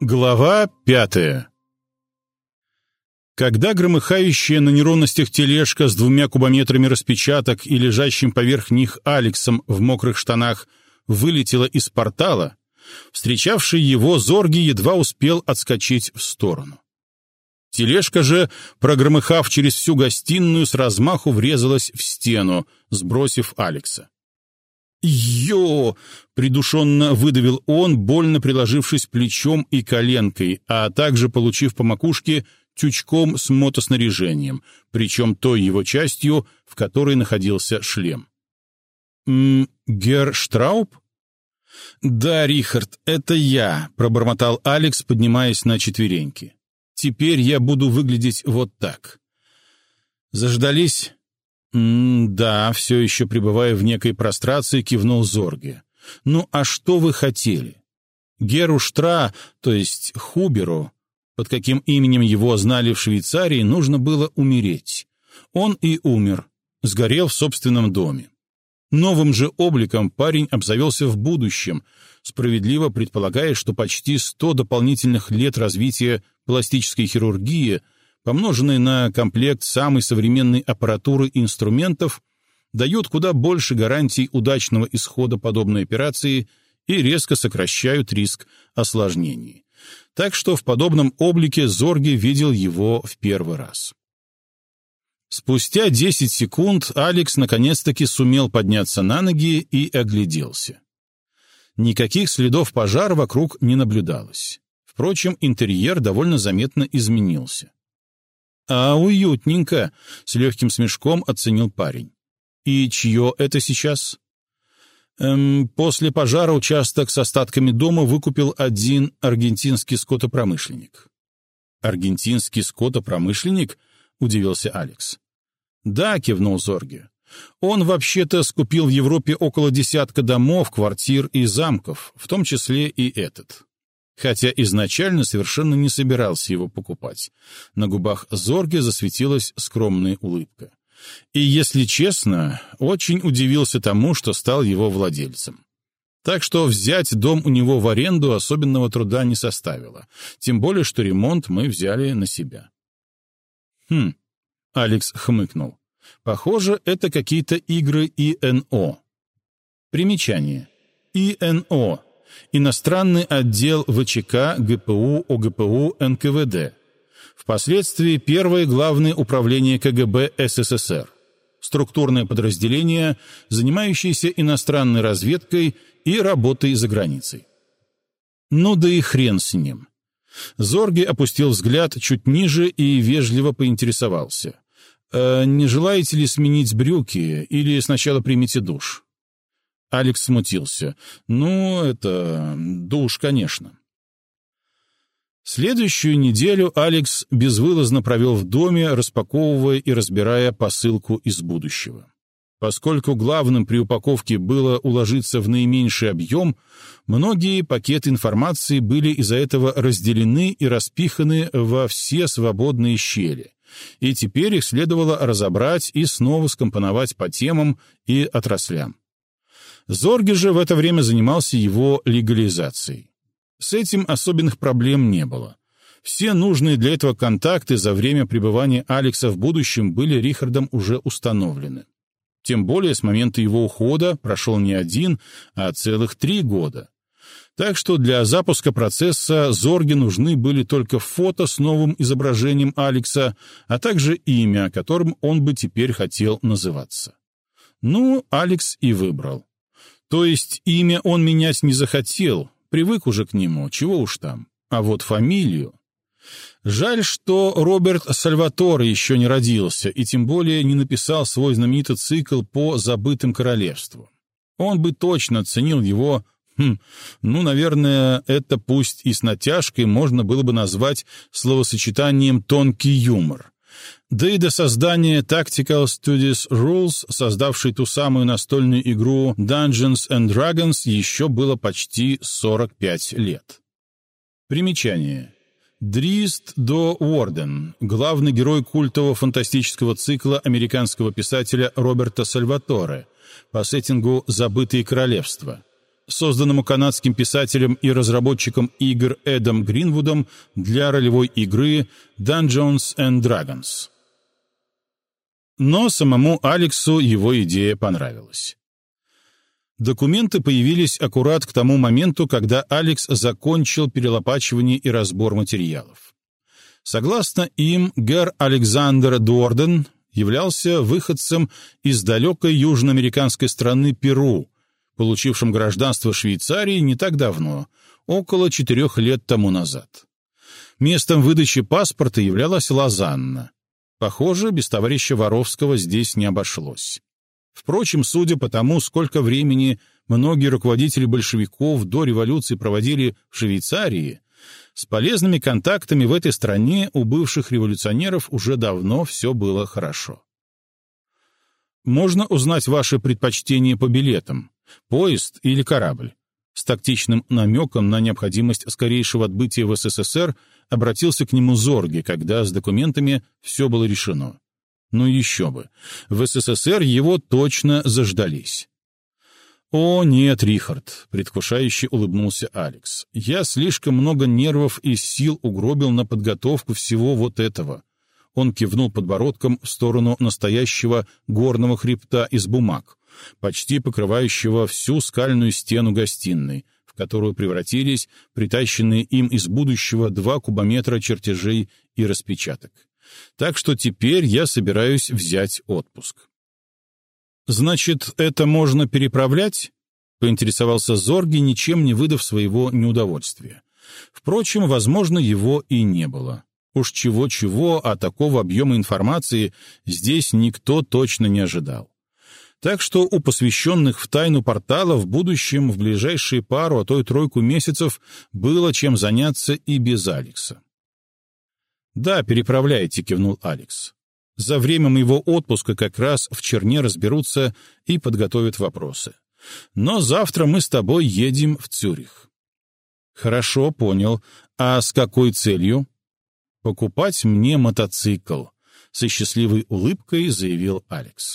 Глава 5. Когда громыхающая на неровностях тележка с 2 кубометрами распечаток и лежащим поверх них Алексом в мокрых штанах вылетела из портала, встречавший его Зорги едва успел отскочить в сторону. Тележка же, прогромыхав через всю гостиную, с размаху врезалась в стену, сбросив Алекса. «Ё!» — придушенно выдавил он, больно приложившись плечом и коленкой, а также получив по макушке тючком с мотоснаряжением, причем той его частью, в которой находился шлем. «Герр Штрауб?» «Да, Рихард, это я», — пробормотал Алекс, поднимаясь на четвереньки. «Теперь я буду выглядеть вот так». «Заждались?» «Да», — все еще пребывая в некой прострации, кивнул Зорге. «Ну, а что вы хотели? Геру Штра, то есть Хуберу, под каким именем его знали в Швейцарии, нужно было умереть. Он и умер, сгорел в собственном доме. Новым же обликом парень обзавелся в будущем, справедливо предполагая, что почти 100 дополнительных лет развития пластической хирургии, помноженные на комплект самой современной аппаратуры и инструментов, дают куда больше гарантий удачного исхода подобной операции и резко сокращают риск осложнений. Так что в подобном облике Зорги видел его в первый раз. Спустя 10 секунд Алекс наконец-таки сумел подняться на ноги и огляделся. Никаких следов пожара вокруг не наблюдалось. Впрочем, интерьер довольно заметно изменился. «А уютненько», — с легким смешком оценил парень. «И чье это сейчас?» После пожара участок с остатками дома выкупил один аргентинский скотопромышленник. «Аргентинский скотопромышленник?» — удивился Алекс. «Да», — кивнул Зорге. «Он вообще-то скупил в Европе около 10 домов, квартир и замков, в том числе и этот. Хотя изначально совершенно не собирался его покупать. На губах Зорге засветилась скромная улыбка. И, если честно, очень удивился тому, что стал его владельцем. Так что взять дом у него в аренду особенного труда не составило, тем более, что ремонт мы взяли на себя». Алекс хмыкнул. «Похоже, это какие-то игры ИНО». Примечание. ИНО. Иностранный отдел ВЧК, ГПУ, ОГПУ, НКВД. Впоследствии Первое главное управление КГБ СССР. Структурное подразделение, занимающееся иностранной разведкой и работой за границей. Ну да и хрен с ним. Зорге опустил взгляд чуть ниже и вежливо поинтересовался. «Не желаете ли сменить брюки или сначала примите душ?» Алекс смутился. Душ, конечно. Следующую неделю Алекс безвылазно провел в доме, распаковывая и разбирая посылку из будущего. Поскольку главным при упаковке было уложиться в наименьший объем, многие пакеты информации были из-за этого разделены и распиханы во все свободные щели, и теперь их следовало разобрать и снова скомпоновать по темам и отраслям. Зорге же в это время занимался его легализацией. С этим особенных проблем не было. Все нужные для этого контакты за время пребывания Алекса в будущем были Рихардом уже установлены. Тем более с момента его ухода прошел не 1, а целых 3 года. Так что для запуска процесса Зорге нужны были только фото с новым изображением Алекса, а также имя, которым он бы теперь хотел называться. Алекс и выбрал. То есть имя он менять не захотел, привык уже к нему, чего уж там. А вот фамилию... Жаль, что Роберт Сальваторе еще не родился и тем более не написал свой знаменитый цикл по «Забытым королевству». Он бы точно оценил его... наверное, это пусть и с натяжкой можно было бы назвать словосочетанием «тонкий юмор». Да и до создания Tactical Studies Rules, создавшей ту самую настольную игру Dungeons and Dragons, еще было почти 45 лет. Примечание. Дрист до Уорден, главный герой культового фантастического цикла американского писателя Роберта Сальваторе по сеттингу «Забытые королевства». созданному канадским писателем и разработчиком игр Эдом Гринвудом для ролевой игры Dungeons and Dragons. Но самому Алексу его идея понравилась. Документы появились аккурат к тому моменту, когда Алекс закончил перелопачивание и разбор материалов. Согласно им, гэр Александр Дуорден являлся выходцем из далекой южноамериканской страны Перу, получившим гражданство Швейцарии не так давно, около 4 лет тому назад. Местом выдачи паспорта являлась Лозанна. Похоже, без товарища Воровского здесь не обошлось. Впрочем, судя по тому, сколько времени многие руководители большевиков до революции проводили в Швейцарии, с полезными контактами в этой стране у бывших революционеров уже давно все было хорошо. «Можно узнать ваши предпочтения по билетам? Поезд или корабль?» С тактичным намеком на необходимость скорейшего отбытия в СССР обратился к нему Зорге, когда с документами все было решено. Ну еще бы, в СССР его точно заждались. «О, нет, Рихард», — предвкушающе улыбнулся Алекс, — «я слишком много нервов и сил угробил на подготовку всего вот этого». Он кивнул подбородком в сторону настоящего горного хребта из бумаг, почти покрывающего всю скальную стену гостиной, в которую превратились притащенные им из будущего 2 кубометра чертежей и распечаток. Так что теперь я собираюсь взять отпуск. «Значит, это можно переправлять?» — поинтересовался Зорги, ничем не выдав своего неудовольствия. Впрочем, возможно, его и не было. Уж чего-чего, а такого объема информации здесь никто точно не ожидал. Так что у посвященных в тайну портала в будущем, в ближайшие пару, а то и 3 месяцев, было чем заняться и без Алекса. «Да, переправляйте», — кивнул Алекс. «За время моего отпуска как раз в Черне разберутся и подготовят вопросы. Но завтра мы с тобой едем в Цюрих». «Хорошо, понял. А с какой целью?» «Покупать мне мотоцикл», — со счастливой улыбкой заявил Алекс.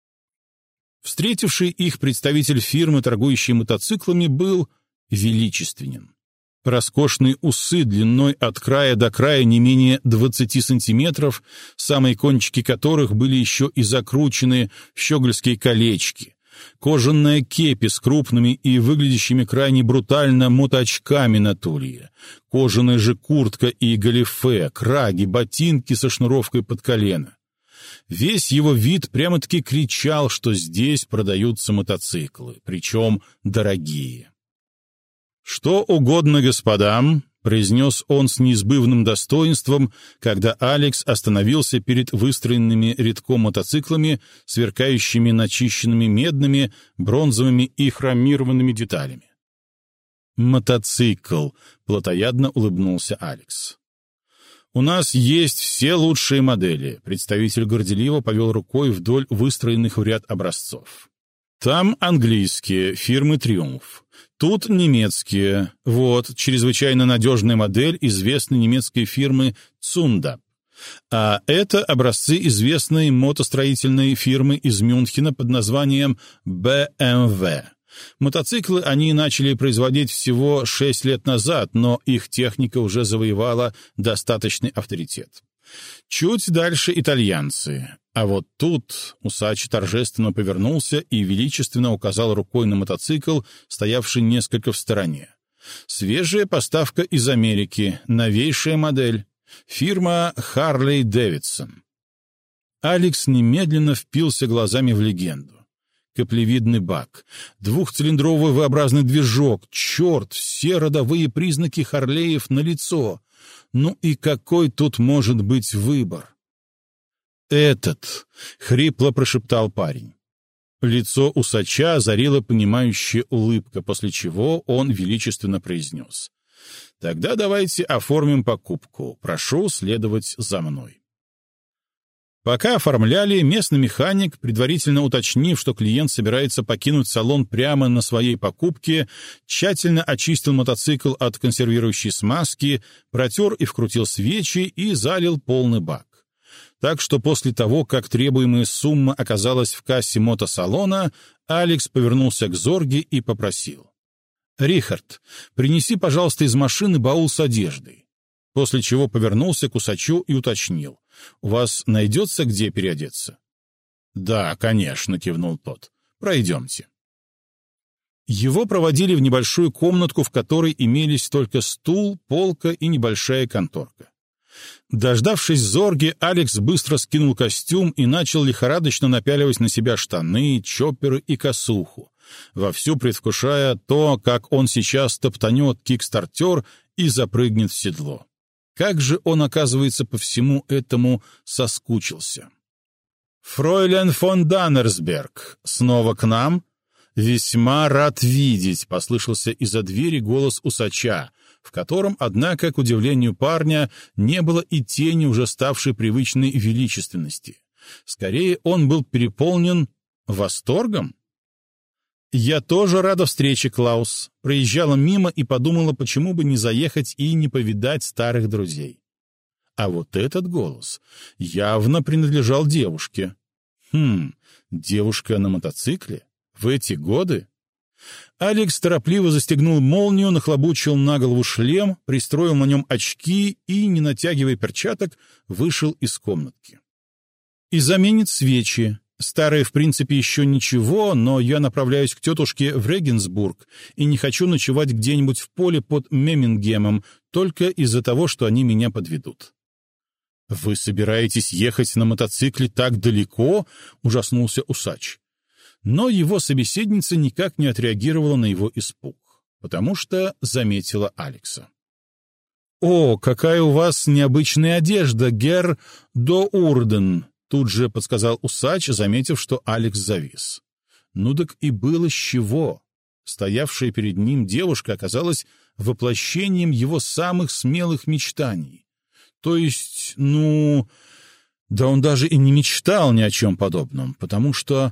Встретивший их представитель фирмы, торгующей мотоциклами, был величественен. Роскошные усы длиной от края до края не менее 20 сантиметров, самые кончики которых были еще и закручены в щегольские колечки, кожаная кепи с крупными и выглядящими крайне брутально мотоочками на тулье, кожаная же куртка и галифе, краги, ботинки со шнуровкой под колено. Весь его вид прямо-таки кричал, что здесь продаются мотоциклы, причем дорогие. «Что угодно господам», — произнес он с неизбывным достоинством, когда Алекс остановился перед выстроенными рядком мотоциклами, сверкающими начищенными медными, бронзовыми и хромированными деталями. «Мотоцикл», — плотоядно улыбнулся Алекс. «У нас есть все лучшие модели», — представитель горделиво повел рукой вдоль выстроенных в ряд образцов. «Там английские, фирмы «Триумф». Тут немецкие. Вот, чрезвычайно надежная модель известной немецкой фирмы «Цундап». А это образцы известной мотостроительной фирмы из Мюнхена под названием BMW. Мотоциклы они начали производить всего 6 лет назад, но их техника уже завоевала достаточный авторитет. Чуть дальше итальянцы. А вот тут усач торжественно повернулся и величественно указал рукой на мотоцикл, стоявший несколько в стороне. Свежая поставка из Америки, новейшая модель. Фирма Harley Davidson. Алекс немедленно впился глазами в легенду. Каплевидный бак, 2-цилиндровый V-образный движок, черт, все родовые признаки Харлеев налицо. Ну и какой тут может быть выбор? «Этот», — хрипло прошептал парень. Лицо усача озарила понимающая улыбка, после чего он величественно произнес: «Тогда давайте оформим покупку. Прошу следовать за мной». Пока оформляли, местный механик, предварительно уточнив, что клиент собирается покинуть салон прямо на своей покупке, тщательно очистил мотоцикл от консервирующей смазки, протер и вкрутил свечи и залил полный бак. Так что после того, как требуемая сумма оказалась в кассе мотосалона, Алекс повернулся к Зорге и попросил: «Рихард, принеси, пожалуйста, из машины баул с одеждой». После чего повернулся к усачу и уточнил: «У вас найдется где переодеться?» «Да, конечно», — кивнул тот. «Пройдемте». Его проводили в небольшую комнатку, в которой имелись только стул, полка и небольшая конторка. Дождавшись Зорги, Алекс быстро скинул костюм и начал лихорадочно напяливать на себя штаны, чопперы и косуху, вовсю предвкушая то, как он сейчас топтанет кикстартер и запрыгнет в седло. Как же он, оказывается, по всему этому соскучился. «Фройлен фон Даннерсберг, снова к нам? Весьма рад видеть», — послышался из-за двери голос усача, в котором, однако, к удивлению парня, не было и тени уже ставшей привычной величественности. Скорее, он был переполнен восторгом. «Я тоже рада встрече, Клаус. Проезжала мимо и подумала, почему бы не заехать и не повидать старых друзей». А вот этот голос явно принадлежал девушке. Девушка на мотоцикле? В эти годы? Алекс торопливо застегнул молнию, нахлобучил на голову шлем, пристроил на нем очки и, не натягивая перчаток, вышел из комнатки. «И заменит свечи. Старые, в принципе, еще ничего, но я направляюсь к тетушке в Регенсбург и не хочу ночевать где-нибудь в поле под Меммингемом только из-за того, что они меня подведут». «Вы собираетесь ехать на мотоцикле так далеко?» — ужаснулся усач. Но его собеседница никак не отреагировала на его испуг, потому что заметила Алекса. «О, какая у вас необычная одежда, герр Доурден!» — тут же подсказал усач, заметив, что Алекс завис. Ну так и было с чего. Стоявшая перед ним девушка оказалась воплощением его самых смелых мечтаний. То есть, да он даже и не мечтал ни о чем подобном, потому что,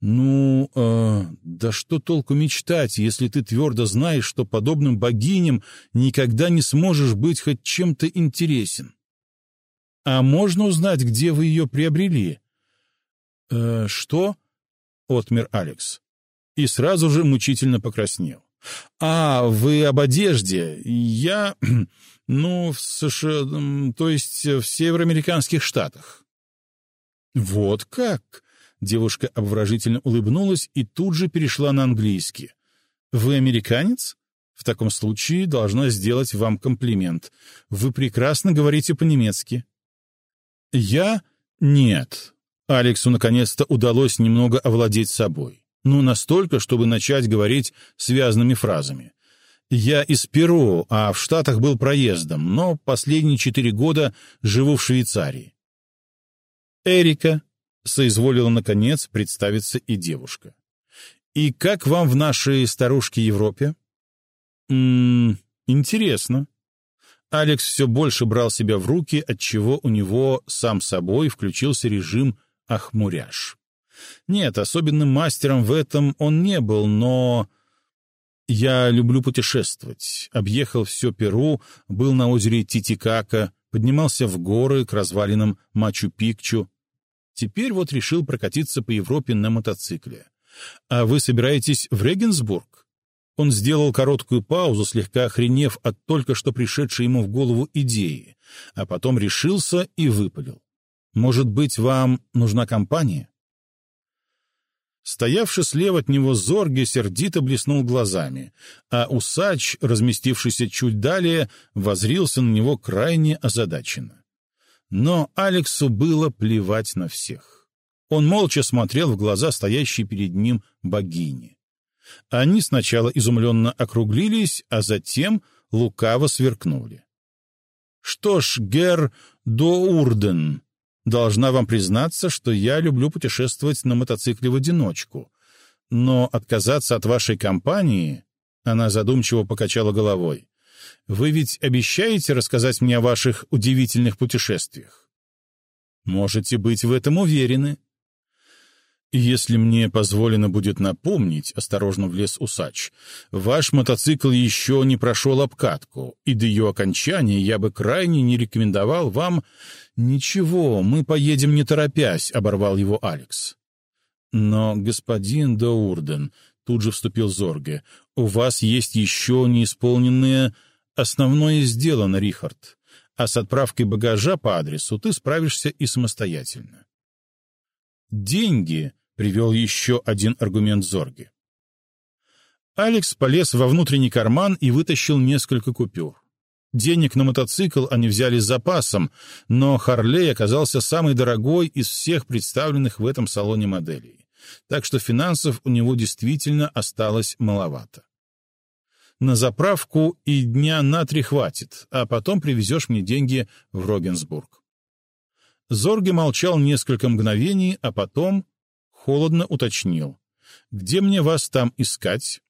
да что толку мечтать, если ты твердо знаешь, что подобным богиням никогда не сможешь быть хоть чем-то интересен? А можно узнать, где вы ее приобрели? Что? Отмер Алекс. И сразу же мучительно покраснел. А, вы об одежде. Я, в США, то есть в североамериканских штатах. Вот как? Девушка обворожительно улыбнулась и тут же перешла на английский. Вы американец? В таком случае должна сделать вам комплимент. Вы прекрасно говорите по-немецки. Я? Нет. Алексу наконец-то удалось немного овладеть собой. Настолько, чтобы начать говорить связанными фразами. Я из Перу, а в Штатах был проездом, но последние 4 года живу в Швейцарии. Эрика, соизволила наконец представиться и девушка. И как вам в нашей старушке Европе? Интересно. Алекс все больше брал себя в руки, отчего у него сам собой включился режим охмуряж. Нет, особенным мастером в этом он не был, но... Я люблю путешествовать. Объехал все Перу, был на озере Титикака, поднимался в горы к развалинам Мачу-Пикчу. Теперь вот решил прокатиться по Европе на мотоцикле. А вы собираетесь в Регенсбург? Он сделал короткую паузу, слегка охренев от только что пришедшей ему в голову идеи, а потом решился и выпалил. Может быть, вам нужна компания? Стоявший слева от него Зорге сердито блеснул глазами, а усач, разместившийся чуть далее, воззрился на него крайне озадаченно. Но Алексу было плевать на всех. Он молча смотрел в глаза стоящей перед ним богини. Они сначала изумленно округлились, а затем лукаво сверкнули. «Что ж, герр Доурден, должна вам признаться, что я люблю путешествовать на мотоцикле в одиночку. Но отказаться от вашей компании...» Она задумчиво покачала головой. «Вы ведь обещаете рассказать мне о ваших удивительных путешествиях?» «Можете быть в этом уверены». «Если мне позволено будет напомнить», — осторожно влез усач, «ваш мотоцикл еще не прошел обкатку, и до ее окончания я бы крайне не рекомендовал вам...» «Ничего, мы поедем не торопясь», — оборвал его Алекс. «Но, господин Доурден», — тут же вступил Зорге. «У вас есть еще неисполненное... Основное сделано, Рихард, а с отправкой багажа по адресу ты справишься и самостоятельно». «Деньги», — привел еще один аргумент Зорге. Алекс полез во внутренний карман и вытащил несколько купюр. Денег на мотоцикл они взяли с запасом, но Харлей оказался самой дорогой из всех представленных в этом салоне моделей, так что финансов у него действительно осталось маловато. «На заправку и дня на 3 хватит, а потом привезешь мне деньги в Рогенсбург». Зорге молчал несколько мгновений, а потом холодно уточнил: «Где мне вас там искать?»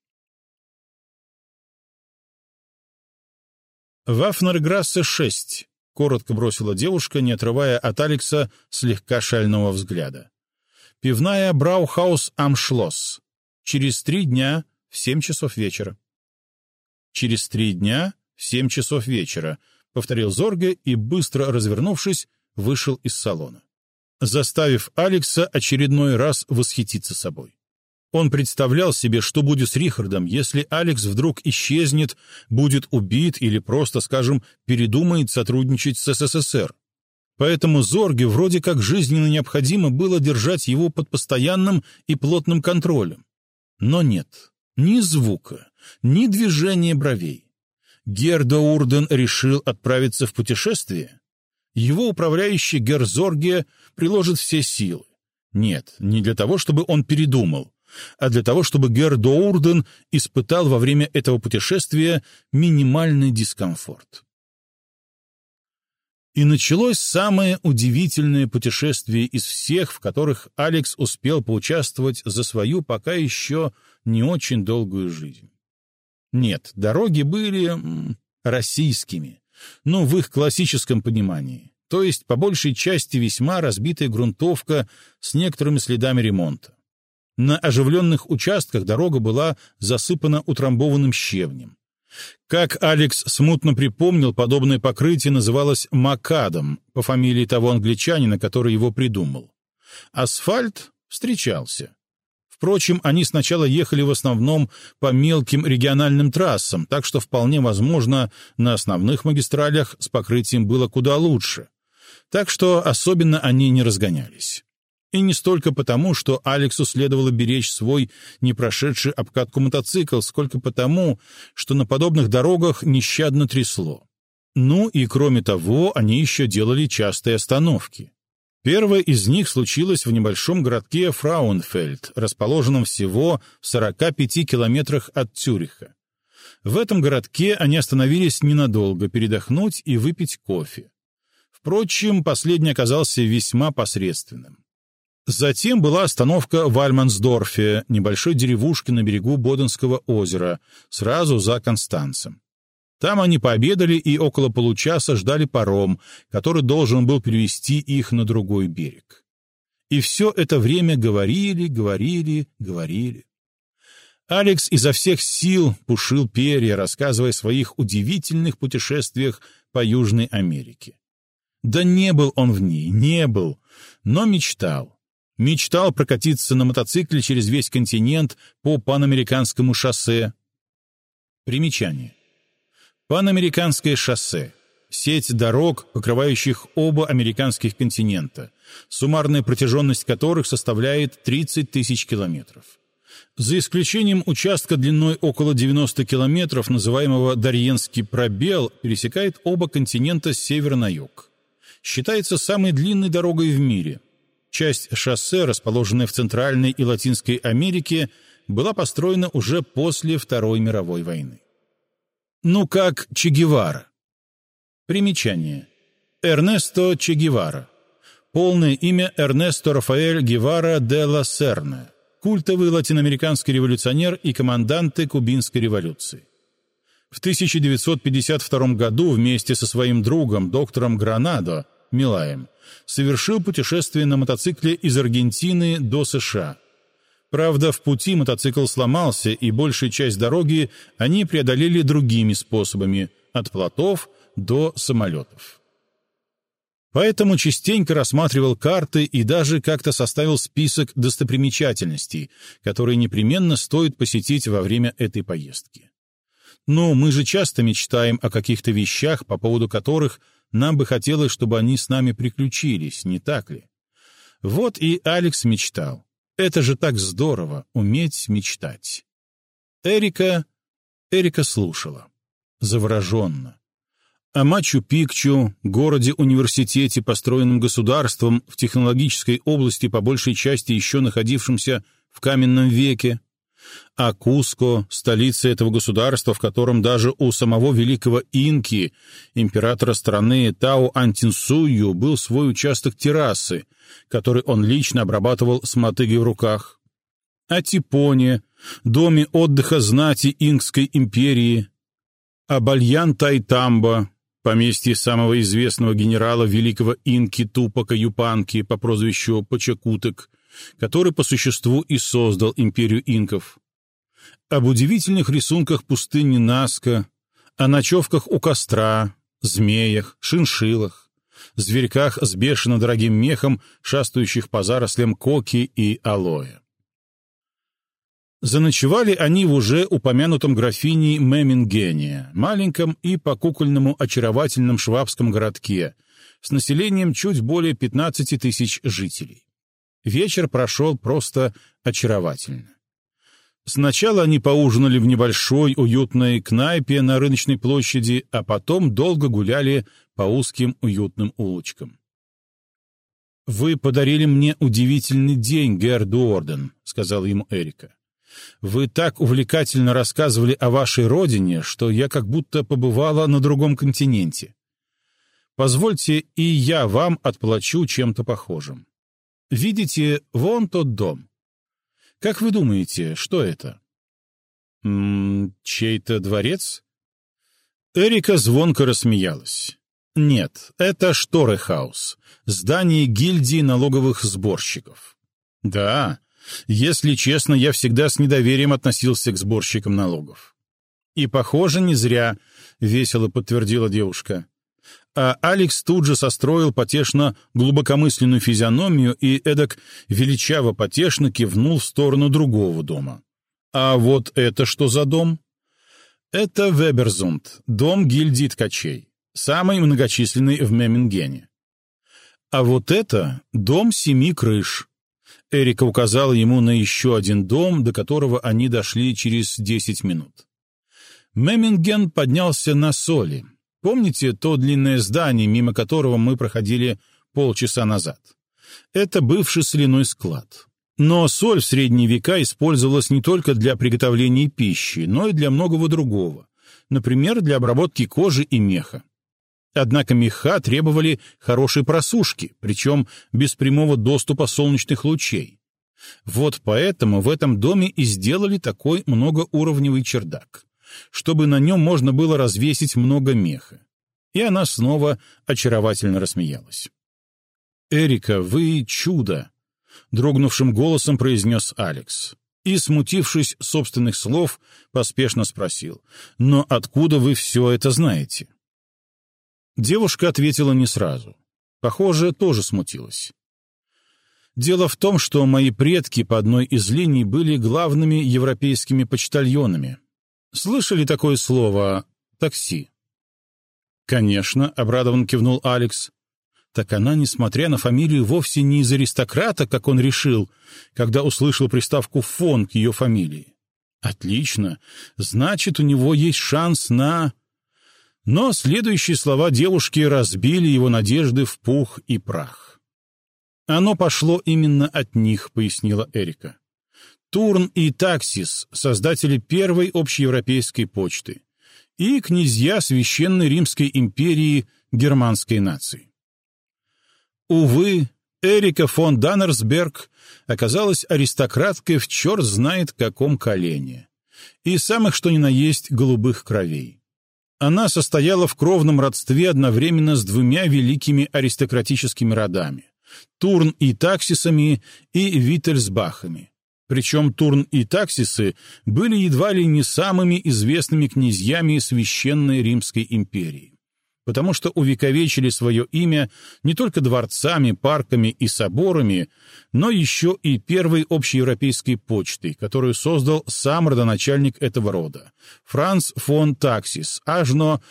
«Вафнерграссе 6», — коротко бросила девушка, не отрывая от Алекса слегка шального взгляда. «Пивная Браухаус ам Шлосс. Через 3 дня в 7 часов вечера». «Через 3 дня в 7 часов вечера», — повторил Зорге и, быстро развернувшись, вышел из салона, заставив Алекса очередной раз восхититься собой. Он представлял себе, что будет с Рихардом, если Алекс вдруг исчезнет, будет убит или просто, скажем, передумает сотрудничать с СССР. Поэтому Зорге вроде как жизненно необходимо было держать его под постоянным и плотным контролем. Но нет, ни звука, ни движения бровей. Герда Урден решил отправиться в путешествие. Его управляющий герр Зорге приложит все силы. Нет, не для того, чтобы он передумал, а для того, чтобы герр Доурден испытал во время этого путешествия минимальный дискомфорт. И началось самое удивительное путешествие из всех, в которых Алекс успел поучаствовать за свою пока еще не очень долгую жизнь. Нет, дороги были российскими, но в их классическом понимании, то есть по большей части весьма разбитая грунтовка с некоторыми следами ремонта. На оживленных участках дорога была засыпана утрамбованным щебнем. Как Алекс смутно припомнил, подобное покрытие называлось макадом, по фамилии того англичанина, который его придумал. Асфальт встречался. Впрочем, они сначала ехали в основном по мелким региональным трассам, так что вполне возможно, на основных магистралях с покрытием было куда лучше. Так что особенно они не разгонялись. И не столько потому, что Алексу следовало беречь свой не прошедший обкатку мотоцикл, сколько потому, что на подобных дорогах нещадно трясло. Ну и кроме того, они еще делали частые остановки. Первая из них случилась в небольшом городке Фрауенфельд, расположенном всего в 45 километрах от Цюриха. В этом городке они остановились ненадолго передохнуть и выпить кофе. Впрочем, последний оказался весьма посредственным. Затем была остановка в Альмансдорфе, небольшой деревушке на берегу Боденского озера, сразу за Констанцем. Там они пообедали и около получаса ждали паром, который должен был перевести их на другой берег. И все это время говорили. Алекс изо всех сил пушил перья, рассказывая о своих удивительных путешествиях по Южной Америке. Да не был он в ней, не был, но мечтал. Мечтал прокатиться на мотоцикле через весь континент по Панамериканскому шоссе. Примечание. Панамериканское шоссе — сеть дорог, покрывающих оба американских континента, суммарная протяженность которых составляет 30 тысяч километров. За исключением участка длиной около 90 километров, называемого Дарьенский пробел, пересекает оба континента с севера на юг. Считается самой длинной дорогой в мире. Часть шоссе, расположенная в Центральной и Латинской Америке, была построена уже после Второй мировой войны. Ну как Че Гевара. Примечание. Эрнесто Че Гевара. Полное имя Эрнесто Рафаэль Гевара де ла Серна. Культовый латиноамериканский революционер и команданте Кубинской революции. В 1952 году вместе со своим другом, доктором Гранадо, Милаем, совершил путешествие на мотоцикле из Аргентины до США. Правда, в пути мотоцикл сломался, и большую часть дороги они преодолели другими способами, от плотов до самолетов. Поэтому частенько рассматривал карты и даже как-то составил список достопримечательностей, которые непременно стоит посетить во время этой поездки. Но мы же часто мечтаем о каких-то вещах, по поводу которых нам бы хотелось, чтобы они с нами приключились, не так ли? Вот и Алекс мечтал. Это же так здорово — уметь мечтать. Эрика слушала. Завороженно. О Мачу-Пикчу, городе-университете, построенном государством в технологической области, по большей части еще находившемся в каменном веке, о Куско, столице этого государства, в котором даже у самого великого инки, императора страны Тао-Антинсую, был свой участок террасы, который он лично обрабатывал с мотыгой в руках, о Типоне, доме отдыха знати Инкской империи, о Бальян-Тайтамба, поместье самого известного генерала великого инки Тупака Юпанки по прозвищу Пачакутек, который по существу и создал империю инков, об удивительных рисунках пустыни Наска, о ночевках у костра, змеях, шиншиллах, зверьках с бешено дорогим мехом, шастающих по зарослям коки и алоэ. Заночевали они в уже упомянутом графине Меммингене, маленьком и по-кукольному очаровательном швабском городке, с населением чуть более 15 тысяч жителей. Вечер прошел просто очаровательно. Сначала они поужинали в небольшой уютной кнайпе на рыночной площади, а потом долго гуляли по узким уютным улочкам. «Вы подарили мне удивительный день, Герр Дуорден», — сказала ему Эрика. «Вы так увлекательно рассказывали о вашей родине, что я как будто побывала на другом континенте. Позвольте, и я вам отплачу чем-то похожим. Видите, вон тот дом. Как вы думаете, что это?» «Чей-то дворец?» Эрика звонко рассмеялась. «Нет, это Шторехаус, здание гильдии налоговых сборщиков». «Да, если честно, я всегда с недоверием относился к сборщикам налогов». «И, похоже, не зря», — весело подтвердила девушка. А Алекс тут же состроил потешно глубокомысленную физиономию и эдак величаво-потешно кивнул в сторону другого дома. «А вот это что за дом?» «Это Веберзунд, дом гильдии ткачей, самый многочисленный в Меммингене». «А вот это дом 7 крыш». Эрика указала ему на еще один дом, до которого они дошли через 10 минут. Мемминген поднялся на соли. Помните то длинное здание, мимо которого мы проходили полчаса назад? Это бывший соляной склад. Но соль в средние века использовалась не только для приготовления пищи, но и для многого другого, например, для обработки кожи и меха. Однако меха требовали хорошей просушки, причем без прямого доступа солнечных лучей. Вот поэтому в этом доме и сделали такой многоуровневый чердак, чтобы на нем можно было развесить много меха. И она снова очаровательно рассмеялась. «Эрика, вы чудо!» — дрогнувшим голосом произнес Алекс. И, смутившись собственных слов, поспешно спросил: «Но откуда вы все это знаете?» Девушка ответила не сразу. Похоже, тоже смутилась. «Дело в том, что мои предки по одной из линий были главными европейскими почтальонами. Слышали такое слово «такси»?» «Конечно», — обрадованно кивнул Алекс. Так она, несмотря на фамилию, вовсе не из аристократа, как он решил, когда услышал приставку «фон» к ее фамилии. «Отлично. Значит, у него есть шанс на...» Но следующие слова девушки разбили его надежды в пух и прах. «Оно пошло именно от них», — пояснила Эрика. «Турн и Таксис, создатели первой общеевропейской почты, и князья Священной Римской империи германской нации». Увы, Эрика фон Даннерсберг оказалась аристократкой в черт знает каком колене, и самых что ни на есть голубых кровей. Она состояла в кровном родстве одновременно с двумя великими аристократическими родами — Турн и Таксисами и Виттельсбахами. Причем Турн и Таксисы были едва ли не самыми известными князьями Священной Римской империи. потому что увековечили свое имя не только дворцами, парками и соборами, но еще и первой общеевропейской почтой, которую создал сам родоначальник этого рода, Франц фон Таксис, аж в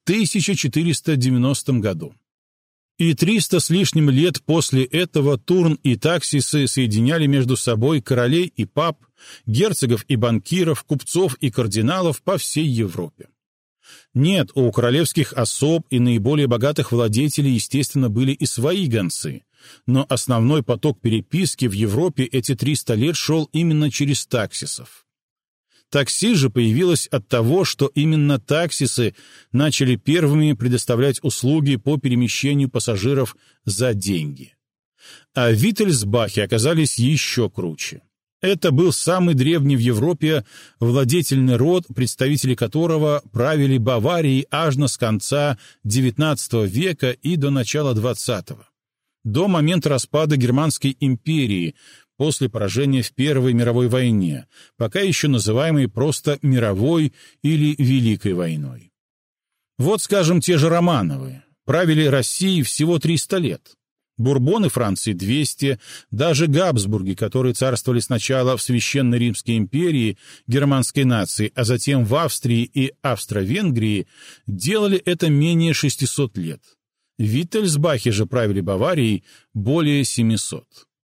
1490 году. И 300 с лишним лет после этого Турн и Таксисы соединяли между собой королей и пап, герцогов и банкиров, купцов и кардиналов по всей Европе. Нет, у королевских особ и наиболее богатых владетелей, естественно, были и свои гонцы, но основной поток переписки в Европе эти 300 лет шел именно через таксисов. Такси же появилось от того, что именно таксисы начали первыми предоставлять услуги по перемещению пассажиров за деньги. А Виттельсбахи оказались еще круче. Это был самый древний в Европе владетельный род, представители которого правили Баварией аж с конца XIX века и до начала XX, до момента распада Германской империи, после поражения в Первой мировой войне, пока еще называемой просто Мировой или Великой войной. Вот, скажем, те же Романовы правили Россией всего 300 лет. Бурбоны Франции 200, даже Габсбурги, которые царствовали сначала в Священной Римской империи германской нации, а затем в Австрии и Австро-Венгрии, делали это менее 600 лет. Виттельсбахи же правили Баварией более 700.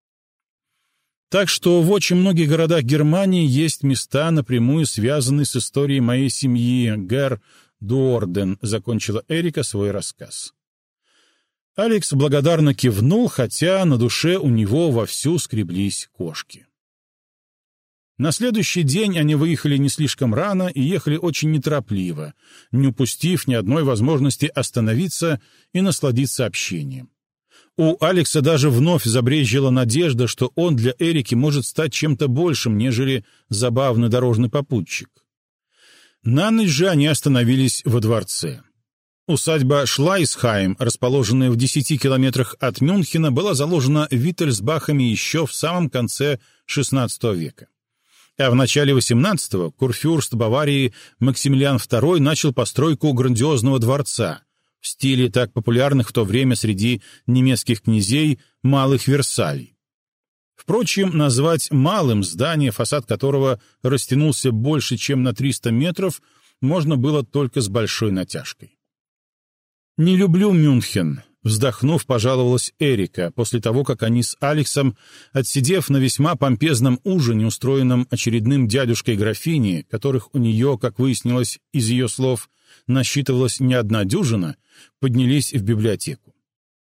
Так что в очень многих городах Германии есть места, напрямую связанные с историей моей семьи, Гер Дуорден, закончила Эрика свой рассказ. Алекс благодарно кивнул, хотя на душе у него вовсю скреблись кошки. На следующий день они выехали не слишком рано и ехали очень неторопливо, не упустив ни одной возможности остановиться и насладиться общением. У Алекса даже вновь забрезжила надежда, что он для Эрики может стать чем-то большим, нежели забавный дорожный попутчик. На ночь же они остановились во дворце. Усадьба Шлайсхайм, расположенная в 10 километрах от Мюнхена, была заложена Виттельсбахами еще в самом конце XVI века. А в начале XVIII курфюрст Баварии Максимилиан II начал постройку грандиозного дворца в стиле так популярных в то время среди немецких князей Малых Версалей. Впрочем, назвать малым здание, фасад которого растянулся больше, чем на 300 метров, можно было только с большой натяжкой. «Не люблю Мюнхен», — вздохнув, пожаловалась Эрика, после того, как они с Алексом, отсидев на весьма помпезном ужине, устроенном очередным дядюшкой графини, которых у нее, как выяснилось из ее слов, насчитывалась не одна дюжина, поднялись в библиотеку.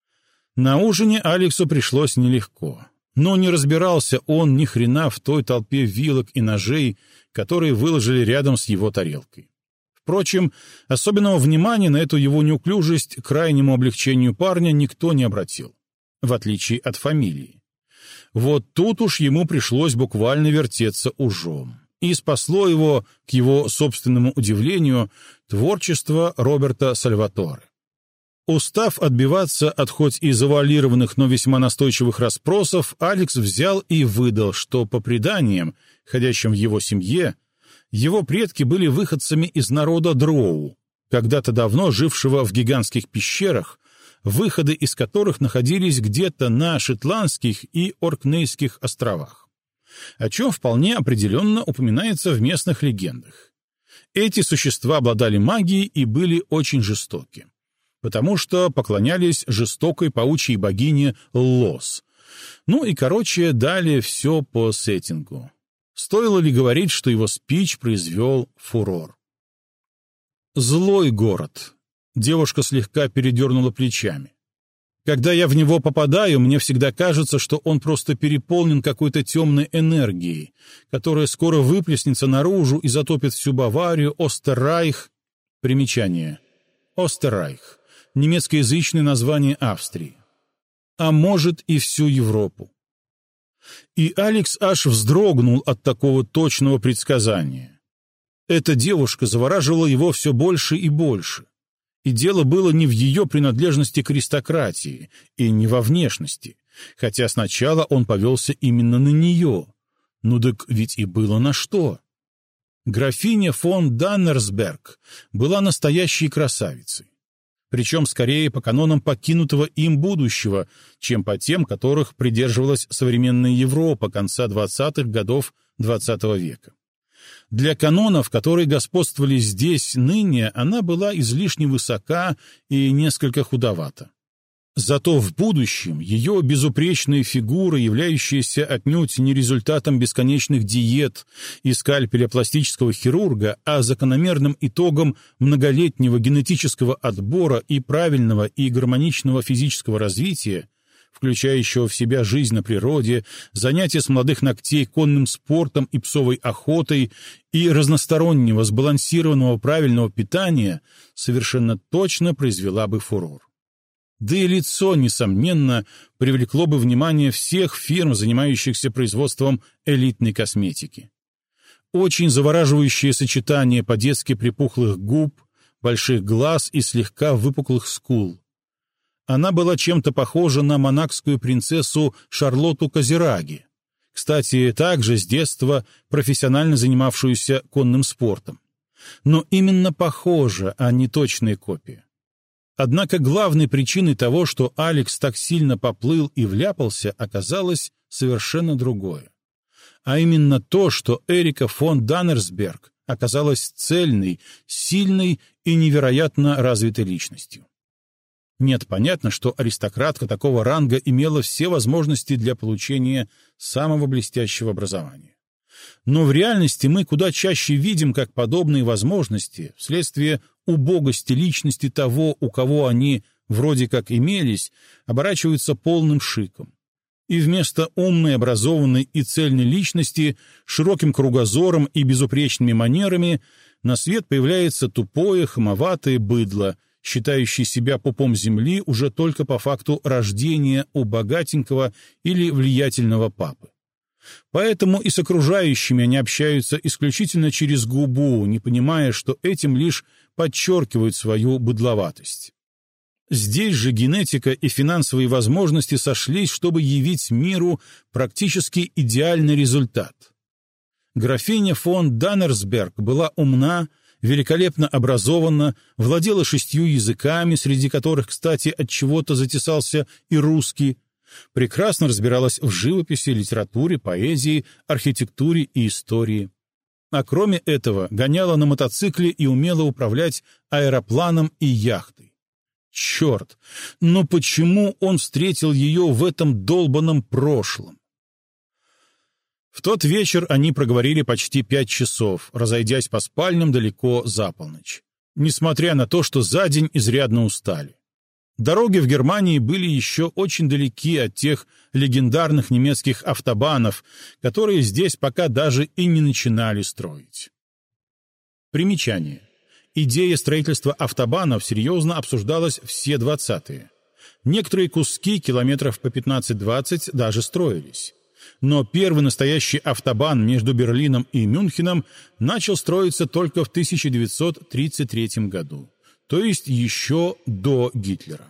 На ужине Алексу пришлось нелегко, но не разбирался он ни хрена в той толпе вилок и ножей, которые выложили рядом с его тарелкой. Впрочем, особенного внимания на эту его неуклюжесть к крайнему облегчению парня никто не обратил, в отличие от фамилии. Вот тут уж ему пришлось буквально вертеться ужом. И спасло его, к его собственному удивлению, творчество Роберта Сальваторе. Устав отбиваться от хоть и завуалированных, но весьма настойчивых расспросов, Алекс взял и выдал, что по преданиям, ходящим в его семье, его предки были выходцами из народа Дроу, когда-то давно жившего в гигантских пещерах, выходы из которых находились где-то на Шетландских и Оркнейских островах, о чем вполне определенно упоминается в местных легендах. Эти существа обладали магией и были очень жестоки, потому что поклонялись жестокой паучьей богине Лос. Ну и, короче, далее все по сеттингу. Стоило ли говорить, что его спич произвел фурор? «Злой город», — девушка слегка передернула плечами. «Когда я в него попадаю, мне всегда кажется, что он просто переполнен какой-то темной энергией, которая скоро выплеснется наружу и затопит всю Баварию, Остеррайх». Примечание. Остеррайх. Немецкоязычное название Австрии. А может, и всю Европу. И Алекс аж вздрогнул от такого точного предсказания. Эта девушка завораживала его все больше и больше. И дело было не в ее принадлежности к аристократии и не во внешности, хотя сначала он повелся именно на нее. Ну так ведь и было на что. Графиня фон Даннерсберг была настоящей красавицей. причем скорее по канонам покинутого им будущего, чем по тем, которых придерживалась современная Европа конца 20-х годов XX века. Для канонов, которые господствовали здесь ныне, она была излишне высока и несколько худовата. Зато в будущем ее безупречная фигура, являющаяся отнюдь не результатом бесконечных диет и скальпеля пластического хирурга, а закономерным итогом многолетнего генетического отбора и правильного и гармоничного физического развития, включающего в себя жизнь на природе, занятия с молодых ногтей конным спортом и псовой охотой и разностороннего сбалансированного правильного питания, совершенно точно произвела бы фурор. Да и лицо, несомненно, привлекло бы внимание всех фирм, занимающихся производством элитной косметики. Очень завораживающее сочетание по-детски припухлых губ, больших глаз и слегка выпуклых скул. Она была чем-то похожа на монакскую принцессу Шарлотту Козираги, кстати, также с детства профессионально занимавшуюся конным спортом. Но именно похожа, а не точная копия. Однако главной причиной того, что Алекс так сильно поплыл и вляпался, оказалось совершенно другое. А именно то, что Эрика фон Даннерсберг оказалась цельной, сильной и невероятно развитой личностью. Нет, понятно, что аристократка такого ранга имела все возможности для получения самого блестящего образования. Но в реальности мы куда чаще видим, как подобные возможности, вследствие убогости личности того, у кого они вроде как имелись, оборачиваются полным шиком. И вместо умной, образованной и цельной личности, широким кругозором и безупречными манерами на свет появляется тупое, хамоватое быдло, считающее себя пупом земли уже только по факту рождения у богатенького или влиятельного папы. Поэтому и с окружающими они общаются исключительно через губу, не понимая, что этим лишь подчеркивают свою быдловатость. Здесь же генетика и финансовые возможности сошлись, чтобы явить миру практически идеальный результат. Графиня фон Даннерсберг была умна, великолепно образована, владела 6 языками, среди которых, кстати, от чего-то затесался и русский, прекрасно разбиралась в живописи, литературе, поэзии, архитектуре и истории. А кроме этого, гоняла на мотоцикле и умела управлять аэропланом и яхтой. Черт! Но почему он встретил ее в этом долбанном прошлом? В тот вечер они проговорили почти 5 часов, разойдясь по спальням далеко за полночь, несмотря на то, что за день изрядно устали. Дороги в Германии были еще очень далеки от тех легендарных немецких автобанов, которые здесь пока даже и не начинали строить. Примечание. Идея строительства автобанов серьезно обсуждалась все 20-е. Некоторые куски километров по 15-20 даже строились. Но первый настоящий автобан между Берлином и Мюнхеном начал строиться только в 1933 году. То есть еще до Гитлера.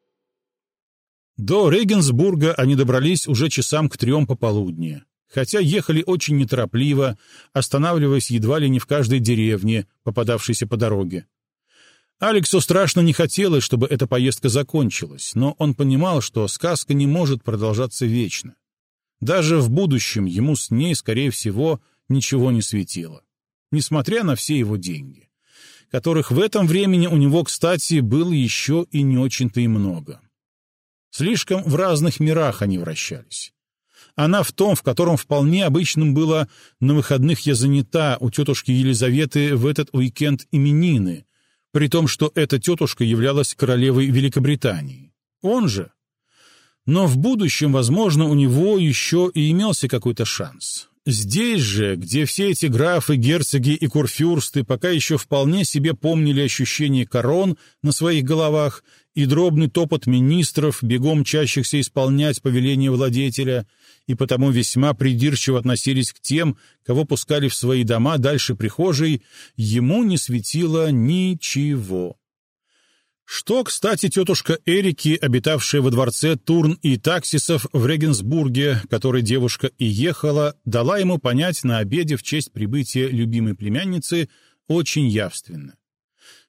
До Регенсбурга они добрались уже часам к 3 пополудни, хотя ехали очень неторопливо, останавливаясь едва ли не в каждой деревне, попадавшейся по дороге. Алексу страшно не хотелось, чтобы эта поездка закончилась, но он понимал, что сказка не может продолжаться вечно. Даже в будущем ему с ней, скорее всего, ничего не светило, несмотря на все его деньги, которых в этом времени у него, кстати, было еще и не очень-то и много. Слишком в разных мирах они вращались. Она в том, в котором вполне обычным было на выходных я занята у тетушки Елизаветы в этот уикенд именины, при том, что эта тетушка являлась королевой Великобритании. Он же. Но в будущем, возможно, у него еще и имелся какой-то шанс. Здесь же, где все эти графы, герцоги и курфюрсты пока еще вполне себе помнили ощущение корон на своих головах и дробный топот министров, бегом чащихся исполнять повеление владетеля, и потому весьма придирчиво относились к тем, кого пускали в свои дома дальше прихожей, ему не светило ничего. Что, кстати, тетушка Эрики, обитавшая во дворце Турн и Таксисов в Регенсбурге, которой девушка и ехала, дала ему понять на обеде в честь прибытия любимой племянницы очень явственно.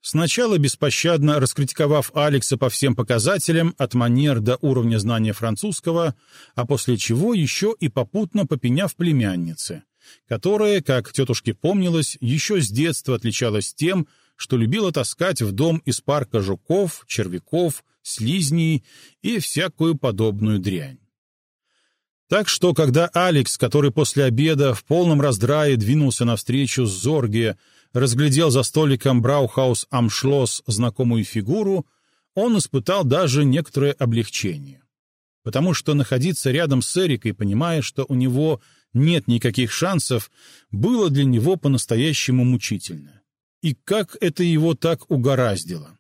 Сначала беспощадно раскритиковав Алекса по всем показателям, от манер до уровня знания французского, а после чего еще и попутно попеняв племяннице, которая, как тетушке помнилось, еще с детства отличалась тем, что любила таскать в дом из парка жуков, червяков, слизней и всякую подобную дрянь. Так что, когда Алекс, который после обеда в полном раздрае двинулся навстречу с Зорге, разглядел за столиком Браухаус am Schloss знакомую фигуру, он испытал даже некоторое облегчение. Потому что находиться рядом с Эрикой, понимая, что у него нет никаких шансов, было для него по-настоящему мучительно. И как это его так угораздило?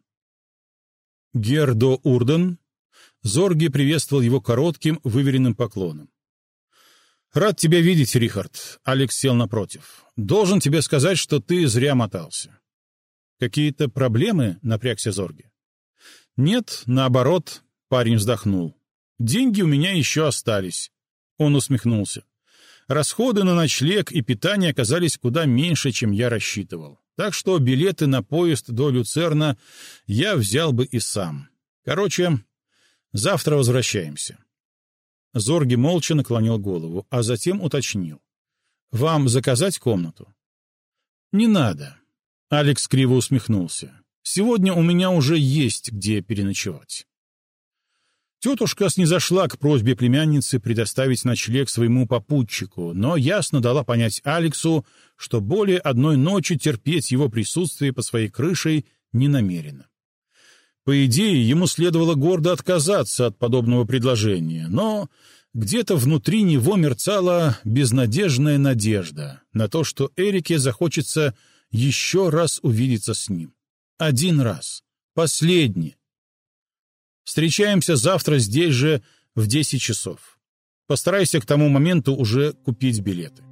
«Герр до Урден?» Зорге приветствовал его коротким, выверенным поклоном. «Рад тебя видеть, Рихард», — Алекс сел напротив. «Должен тебе сказать, что ты зря мотался». «Какие-то проблемы?» — напрягся Зорге. «Нет, наоборот», — парень вздохнул. «Деньги у меня еще остались». Он усмехнулся. «Расходы на ночлег и питание оказались куда меньше, чем я рассчитывал. Так что билеты на поезд до Люцерна я взял бы и сам. Короче, завтра возвращаемся». Зорге молча наклонил голову, а затем уточнил. «Вам заказать комнату?» «Не надо». Алекс криво усмехнулся. «Сегодня у меня уже есть где переночевать». Тетушка снизошла к просьбе племянницы предоставить ночлег своему попутчику, но ясно дала понять Алексу, что более одной ночи терпеть его присутствие под своей крышей не намерена. По идее, ему следовало гордо отказаться от подобного предложения, но где-то внутри него мерцала безнадежная надежда на то, что Эрике захочется еще раз увидеться с ним. Один раз. Последний. «Встречаемся завтра здесь же в 10 часов. Постарайся к тому моменту уже купить билеты».